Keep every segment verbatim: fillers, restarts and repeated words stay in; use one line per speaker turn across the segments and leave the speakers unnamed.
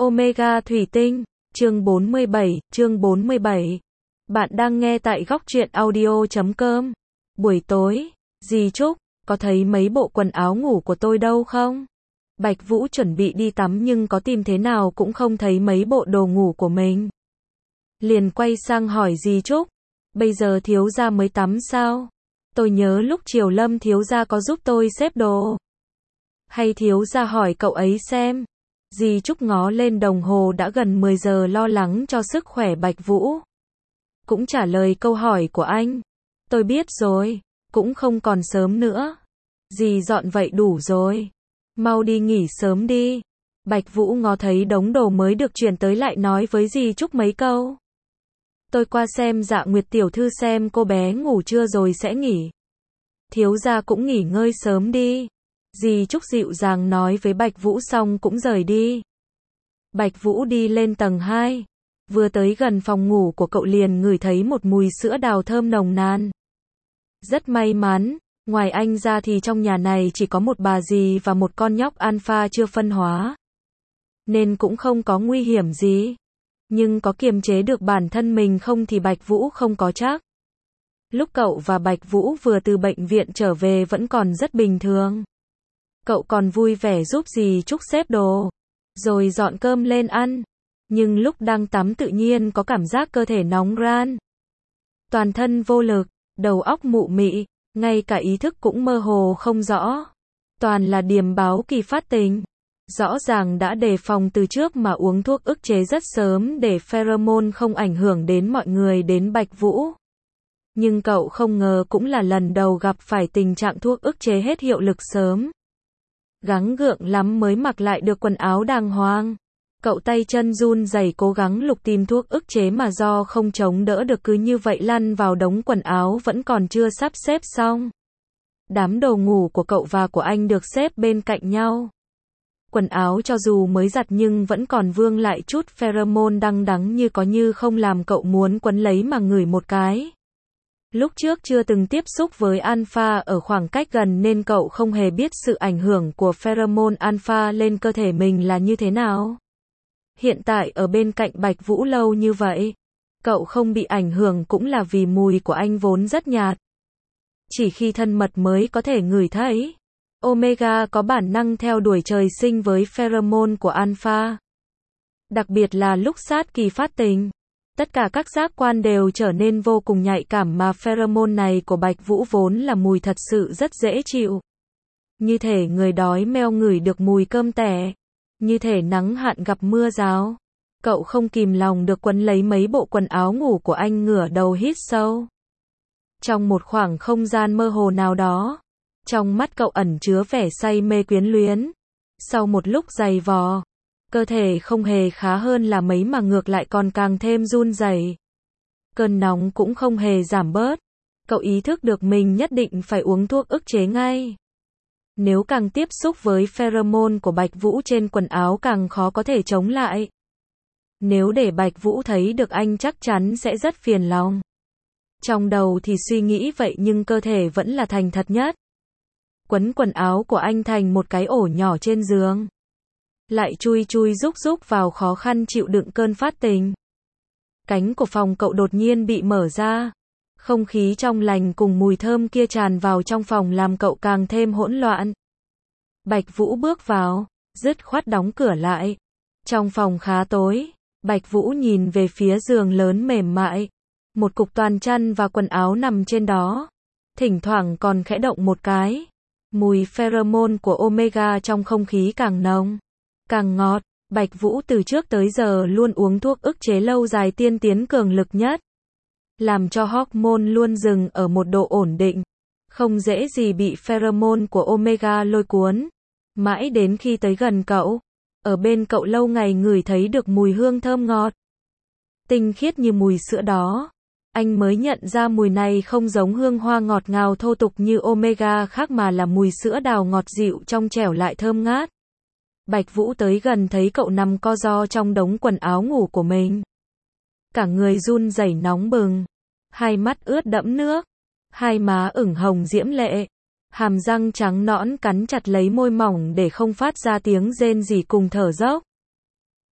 Omega Thủy Tinh, chương bốn mươi bảy, chương bốn mươi bảy. Bạn đang nghe tại góc truyện audio chấm com. Buổi tối, dì Trúc, có thấy mấy bộ quần áo ngủ của tôi đâu không? Bạch Vũ chuẩn bị đi tắm nhưng có tìm thế nào cũng không thấy mấy bộ đồ ngủ của mình. Liền quay sang hỏi dì Trúc, bây giờ thiếu gia mới tắm sao? Tôi nhớ lúc chiều Lâm thiếu gia có giúp tôi xếp đồ. Hay thiếu gia hỏi cậu ấy xem. Dì Trúc ngó lên đồng hồ đã gần mười giờ lo lắng cho sức khỏe Bạch Vũ. Cũng trả lời câu hỏi của anh. Tôi biết rồi, cũng không còn sớm nữa. Dì dọn vậy đủ rồi. Mau đi nghỉ sớm đi. Bạch Vũ ngó thấy đống đồ mới được chuyển tới lại nói với dì Trúc mấy câu. Tôi qua xem Dạ Nguyệt tiểu thư xem cô bé ngủ chưa rồi sẽ nghỉ. Thiếu gia cũng nghỉ ngơi sớm đi. Dì Trúc dịu dàng nói với Bạch Vũ xong cũng rời đi. Bạch Vũ đi lên tầng hai. Vừa tới gần phòng ngủ của cậu liền ngửi thấy một mùi sữa đào thơm nồng nàn. Rất may mắn, ngoài anh ra thì trong nhà này chỉ có một bà dì và một con nhóc alpha chưa phân hóa. Nên cũng không có nguy hiểm gì. Nhưng có kiềm chế được bản thân mình không thì Bạch Vũ không có chắc. Lúc cậu và Bạch Vũ vừa từ bệnh viện trở về vẫn còn rất bình thường. Cậu còn vui vẻ giúp dì Trúc xếp đồ, rồi dọn cơm lên ăn. Nhưng lúc đang tắm tự nhiên có cảm giác cơ thể nóng ran. Toàn thân vô lực, đầu óc mụ mị, ngay cả ý thức cũng mơ hồ không rõ. Toàn là điềm báo kỳ phát tình. Rõ ràng đã đề phòng từ trước mà uống thuốc ức chế rất sớm để pheromone không ảnh hưởng đến mọi người đến Bạch Vũ. Nhưng cậu không ngờ cũng là lần đầu gặp phải tình trạng thuốc ức chế hết hiệu lực sớm. Gắng gượng lắm mới mặc lại được quần áo đàng hoàng. Cậu tay chân run rẩy cố gắng lục tìm thuốc ức chế mà do không chống đỡ được cứ như vậy lăn vào đống quần áo vẫn còn chưa sắp xếp xong. Đám đồ ngủ của cậu và của anh được xếp bên cạnh nhau. Quần áo cho dù mới giặt nhưng vẫn còn vương lại chút pheromone đăng đắng như có như không làm cậu muốn quấn lấy mà ngửi một cái. Lúc trước chưa từng tiếp xúc với alpha ở khoảng cách gần nên cậu không hề biết sự ảnh hưởng của pheromone alpha lên cơ thể mình là như thế nào. Hiện tại ở bên cạnh Bạch Vũ lâu như vậy, cậu không bị ảnh hưởng cũng là vì mùi của anh vốn rất nhạt. Chỉ khi thân mật mới có thể ngửi thấy. Omega có bản năng theo đuổi trời sinh với pheromone của alpha. Đặc biệt là lúc sát kỳ phát tình. Tất cả các giác quan đều trở nên vô cùng nhạy cảm mà pheromone này của Bạch Vũ vốn là mùi thật sự rất dễ chịu. Như thể người đói meo ngửi được mùi cơm tẻ. Như thể nắng hạn gặp mưa rào. Cậu không kìm lòng được quấn lấy mấy bộ quần áo ngủ của anh ngửa đầu hít sâu. Trong một khoảng không gian mơ hồ nào đó, trong mắt cậu ẩn chứa vẻ say mê quyến luyến. Sau một lúc giày vò, cơ thể không hề khá hơn là mấy mà ngược lại còn càng thêm run rẩy. Cơn nóng cũng không hề giảm bớt. Cậu ý thức được mình nhất định phải uống thuốc ức chế ngay. Nếu càng tiếp xúc với pheromone của Bạch Vũ trên quần áo càng khó có thể chống lại. Nếu để Bạch Vũ thấy được anh chắc chắn sẽ rất phiền lòng. Trong đầu thì suy nghĩ vậy nhưng cơ thể vẫn là thành thật nhất. Quấn quần áo của anh thành một cái ổ nhỏ trên giường. Lại chui chui rúc rúc vào khó khăn chịu đựng cơn phát tình. Cánh của phòng cậu đột nhiên bị mở ra. Không khí trong lành cùng mùi thơm kia tràn vào trong phòng làm cậu càng thêm hỗn loạn. Bạch Vũ bước vào, dứt khoát đóng cửa lại. Trong phòng khá tối, Bạch Vũ nhìn về phía giường lớn mềm mại. Một cục toàn chăn và quần áo nằm trên đó. Thỉnh thoảng còn khẽ động một cái. Mùi pheromone của Omega trong không khí càng nồng, càng ngọt. Bạch Vũ từ trước tới giờ luôn uống thuốc ức chế lâu dài tiên tiến cường lực nhất. Làm cho hormone luôn dừng ở một độ ổn định. Không dễ gì bị pheromone của Omega lôi cuốn. Mãi đến khi tới gần cậu, ở bên cậu lâu ngày ngửi thấy được mùi hương thơm ngọt. Tinh khiết như mùi sữa đó. Anh mới nhận ra mùi này không giống hương hoa ngọt ngào thô tục như Omega khác mà là mùi sữa đào ngọt dịu trong trẻo lại thơm ngát. Bạch Vũ tới gần thấy cậu nằm co ro trong đống quần áo ngủ của mình. Cả người run rẩy nóng bừng. Hai mắt ướt đẫm nước. Hai má ửng hồng diễm lệ. Hàm răng trắng nõn cắn chặt lấy môi mỏng để không phát ra tiếng rên rỉ cùng thở dốc.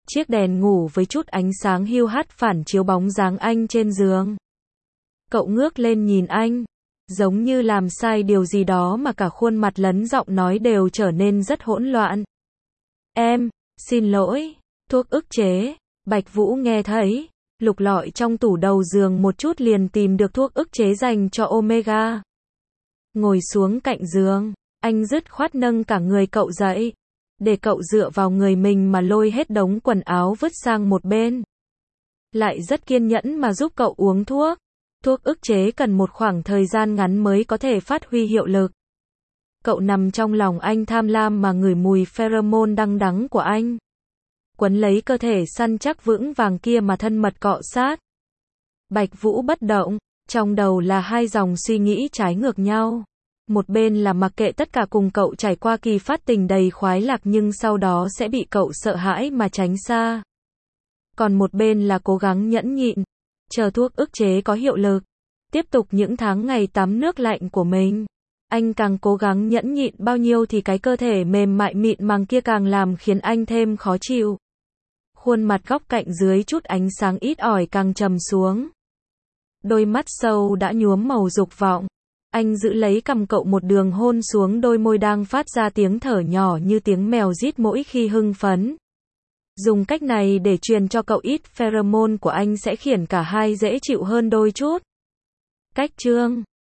Chiếc đèn ngủ với chút ánh sáng hiu hắt phản chiếu bóng dáng anh trên giường. Cậu ngước lên nhìn anh, giống như làm sai điều gì đó mà cả khuôn mặt lẫn giọng nói đều trở nên rất hỗn loạn. Em, xin lỗi, thuốc ức chế. Bạch Vũ nghe thấy, lục lọi trong tủ đầu giường một chút liền tìm được thuốc ức chế dành cho Omega. Ngồi xuống cạnh giường, anh dứt khoát nâng cả người cậu dậy, để cậu dựa vào người mình mà lôi hết đống quần áo vứt sang một bên. Lại rất kiên nhẫn mà giúp cậu uống thuốc. Thuốc ức chế cần một khoảng thời gian ngắn mới có thể phát huy hiệu lực. Cậu nằm trong lòng anh tham lam mà ngửi mùi pheromone đăng đắng của anh. Quấn lấy cơ thể săn chắc vững vàng kia mà thân mật cọ sát. Bạch Vũ bất động, trong đầu là hai dòng suy nghĩ trái ngược nhau. Một bên là mặc kệ tất cả cùng cậu trải qua kỳ phát tình đầy khoái lạc nhưng sau đó sẽ bị cậu sợ hãi mà tránh xa. Còn một bên là cố gắng nhẫn nhịn, chờ thuốc ức chế có hiệu lực, tiếp tục những tháng ngày tắm nước lạnh của mình. Anh càng cố gắng nhẫn nhịn bao nhiêu thì cái cơ thể mềm mại mịn màng kia càng làm khiến anh thêm khó chịu. Khuôn mặt góc cạnh dưới chút ánh sáng ít ỏi càng trầm xuống. Đôi mắt sâu đã nhuốm màu dục vọng. Anh giữ lấy cằm cậu một đường hôn xuống đôi môi đang phát ra tiếng thở nhỏ như tiếng mèo rít mỗi khi hưng phấn. Dùng cách này để truyền cho cậu ít pheromone của anh sẽ khiến cả hai dễ chịu hơn đôi chút. Cách chương